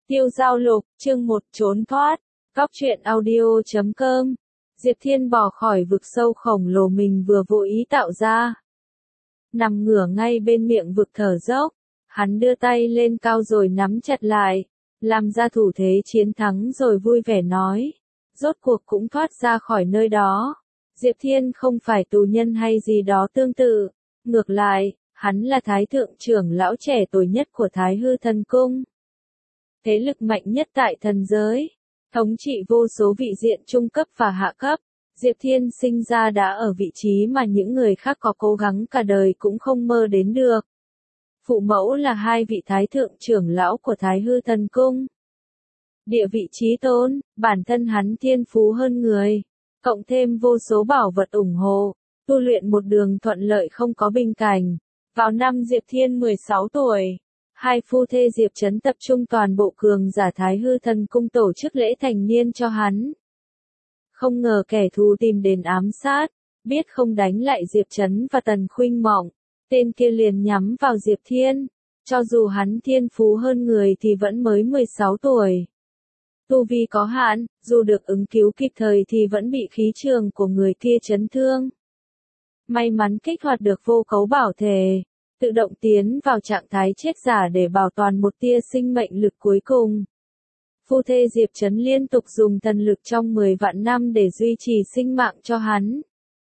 Tiêu Giao Lục, chương 1 trốn thoát. Góc truyện audio.com. Diệp Thiên bỏ khỏi vực sâu khổng lồ mình vừa vô ý tạo ra. Nằm ngửa ngay bên miệng vực thở dốc, hắn đưa tay lên cao rồi nắm chặt lại, làm ra thủ thế chiến thắng rồi vui vẻ nói. Rốt cuộc cũng thoát ra khỏi nơi đó. Diệp Thiên không phải tù nhân hay gì đó tương tự. Ngược lại, hắn là thái thượng trưởng lão trẻ tuổi nhất của Thái Hư Thần Cung. Thế lực mạnh nhất tại thần giới, thống trị vô số vị diện trung cấp và hạ cấp. Diệp Thiên sinh ra đã ở vị trí mà những người khác có cố gắng cả đời cũng không mơ đến được. Phụ mẫu là hai vị thái thượng trưởng lão của Thái Hư Thần Cung. Địa vị chí tôn, bản thân hắn thiên phú hơn người, cộng thêm vô số bảo vật ủng hộ, tu luyện một đường thuận lợi không có bình cảnh. Vào năm Diệp Thiên 16 tuổi, hai phu thê Diệp Trấn tập trung toàn bộ cường giả Thái Hư Thần Cung tổ chức lễ thành niên cho hắn. Không ngờ kẻ thù tìm đến ám sát, biết không đánh lại Diệp Trấn và Tần Khuynh Mộng, tên kia liền nhắm vào Diệp Thiên. Cho dù hắn thiên phú hơn người thì vẫn mới 16 tuổi. Tu vi có hạn, dù được ứng cứu kịp thời thì vẫn bị khí trường của người kia chấn thương. May mắn kích hoạt được vô cấu bảo thể, tự động tiến vào trạng thái chết giả để bảo toàn một tia sinh mệnh lực cuối cùng. Phu thê Diệp Trấn liên tục dùng thần lực trong 10 vạn năm để duy trì sinh mạng cho hắn.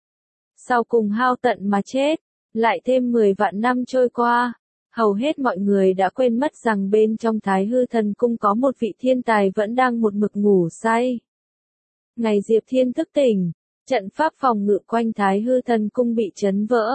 Sau cùng hao tận mà chết, lại thêm 10 vạn năm trôi qua, hầu hết mọi người đã quên mất rằng bên trong Thái Hư Thần Cung có một vị thiên tài vẫn đang một mực ngủ say. Ngày Diệp Thiên thức tỉnh, trận pháp phòng ngự quanh Thái Hư Thần Cung bị chấn vỡ.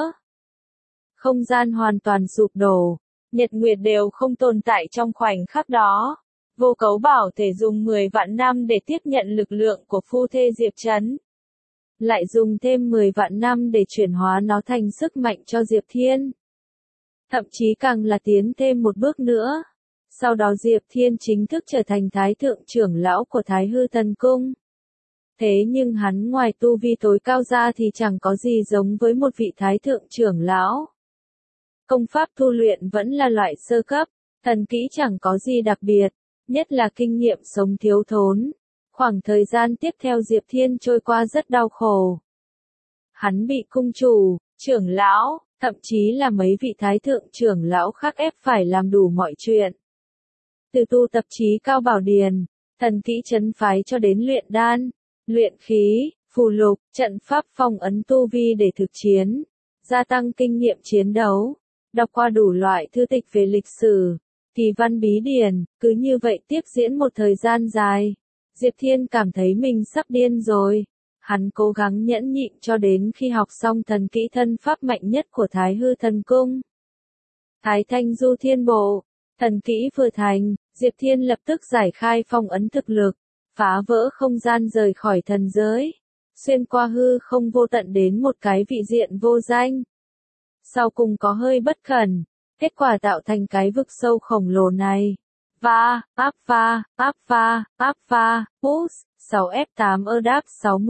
Không gian hoàn toàn sụp đổ, nhật nguyệt đều không tồn tại trong khoảnh khắc đó. Vô cấu bảo thể dùng 10 vạn năm để tiếp nhận lực lượng của phu thê Diệp Trấn. Lại dùng thêm 10 vạn năm để chuyển hóa nó thành sức mạnh cho Diệp Thiên. Thậm chí càng là tiến thêm một bước nữa. Sau đó Diệp Thiên chính thức trở thành thái thượng trưởng lão của Thái Hư Thần Cung. Thế nhưng hắn ngoài tu vi tối cao ra thì chẳng có gì giống với một vị thái thượng trưởng lão. Công pháp tu luyện vẫn là loại sơ cấp, thần kỹ chẳng có gì đặc biệt, nhất là kinh nghiệm sống thiếu thốn. Khoảng thời gian tiếp theo Diệp Thiên trôi qua rất đau khổ. Hắn bị cung chủ, trưởng lão, thậm chí là mấy vị thái thượng trưởng lão khác ép phải làm đủ mọi chuyện. Từ tu tập trí cao bảo điền, thần kỹ trấn phái cho đến luyện đan, luyện khí, phù lục, trận pháp phong ấn tu vi để thực chiến, gia tăng kinh nghiệm chiến đấu, đọc qua đủ loại thư tịch về lịch sử, kỳ văn bí điển, cứ như vậy tiếp diễn một thời gian dài. Diệp Thiên cảm thấy mình sắp điên rồi. Hắn cố gắng nhẫn nhịn cho đến khi học xong thần kỹ thân pháp mạnh nhất của Thái Hư Thần Cung. Thái Thanh Du Thiên Bộ, thần kỹ vừa thành, Diệp Thiên lập tức giải khai phong ấn thực lực, phá vỡ không gian rời khỏi thần giới, xuyên qua hư không vô tận đến một cái vị diện vô danh. Sau cùng có hơi bất cẩn, kết quả tạo thành cái vực sâu khổng lồ này. Push, 6F8 ERDAP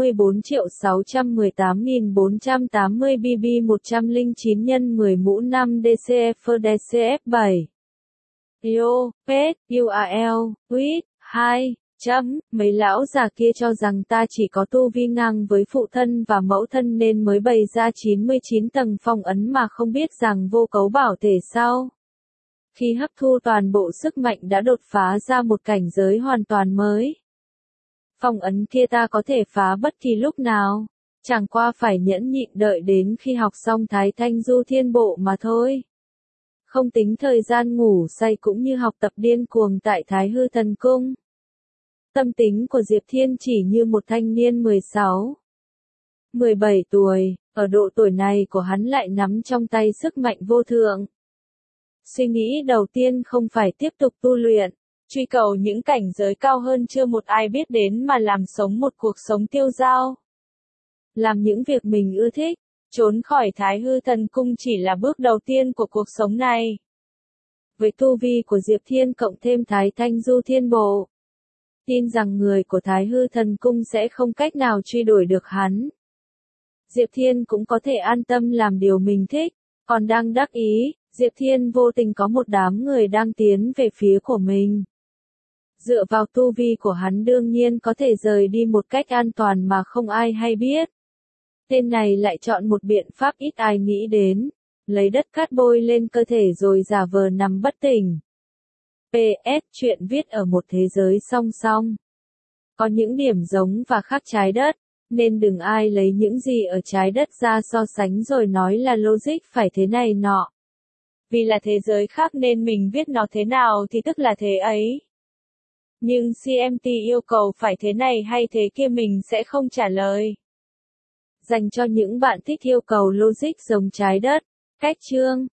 64.618.480 BB 109 x 10 mũ 5 DCF DCF7. Yo, Pet, URL, Quýt, 2. Mấy lão già kia cho rằng ta chỉ có tu vi ngang với phụ thân và mẫu thân nên mới bày ra 99 tầng phong ấn mà không biết rằng vô cấu bảo thể sau. Khi hấp thu toàn bộ sức mạnh đã đột phá ra một cảnh giới hoàn toàn mới. Phong ấn kia ta có thể phá bất kỳ lúc nào, chẳng qua phải nhẫn nhịn đợi đến khi học xong Thái Thanh Du Thiên Bộ mà thôi. Không tính thời gian ngủ say cũng như học tập điên cuồng tại Thái Hư Thần Cung. Tâm tính của Diệp Thiên chỉ như một thanh niên 16, 17 tuổi, ở độ tuổi này của hắn lại nắm trong tay sức mạnh vô thượng. Suy nghĩ đầu tiên không phải tiếp tục tu luyện, truy cầu những cảnh giới cao hơn chưa một ai biết đến mà làm sống một cuộc sống tiêu dao. Làm những việc mình ưa thích, trốn khỏi Thái Hư Thần Cung chỉ là bước đầu tiên của cuộc sống này. Với tu vi của Diệp Thiên cộng thêm Thái Thanh Du Thiên Bộ, tin rằng người của Thái Hư Thần Cung sẽ không cách nào truy đuổi được hắn. Diệp Thiên cũng có thể an tâm làm điều mình thích, còn đang đắc ý, Diệp Thiên vô tình có một đám người đang tiến về phía của mình. Dựa vào tu vi của hắn đương nhiên có thể rời đi một cách an toàn mà không ai hay biết. Tên này lại chọn một biện pháp ít ai nghĩ đến, lấy đất cát bôi lên cơ thể rồi giả vờ nằm bất tỉnh. PS, chuyện viết ở một thế giới song song. Có những điểm giống và khác trái đất, nên đừng ai lấy những gì ở trái đất ra so sánh rồi nói là logic phải thế này nọ. Vì là thế giới khác nên mình viết nó thế nào thì tức là thế ấy. Nhưng CMT yêu cầu phải thế này hay thế kia mình sẽ không trả lời. Dành cho những bạn thích yêu cầu logic giống trái đất. Cách chương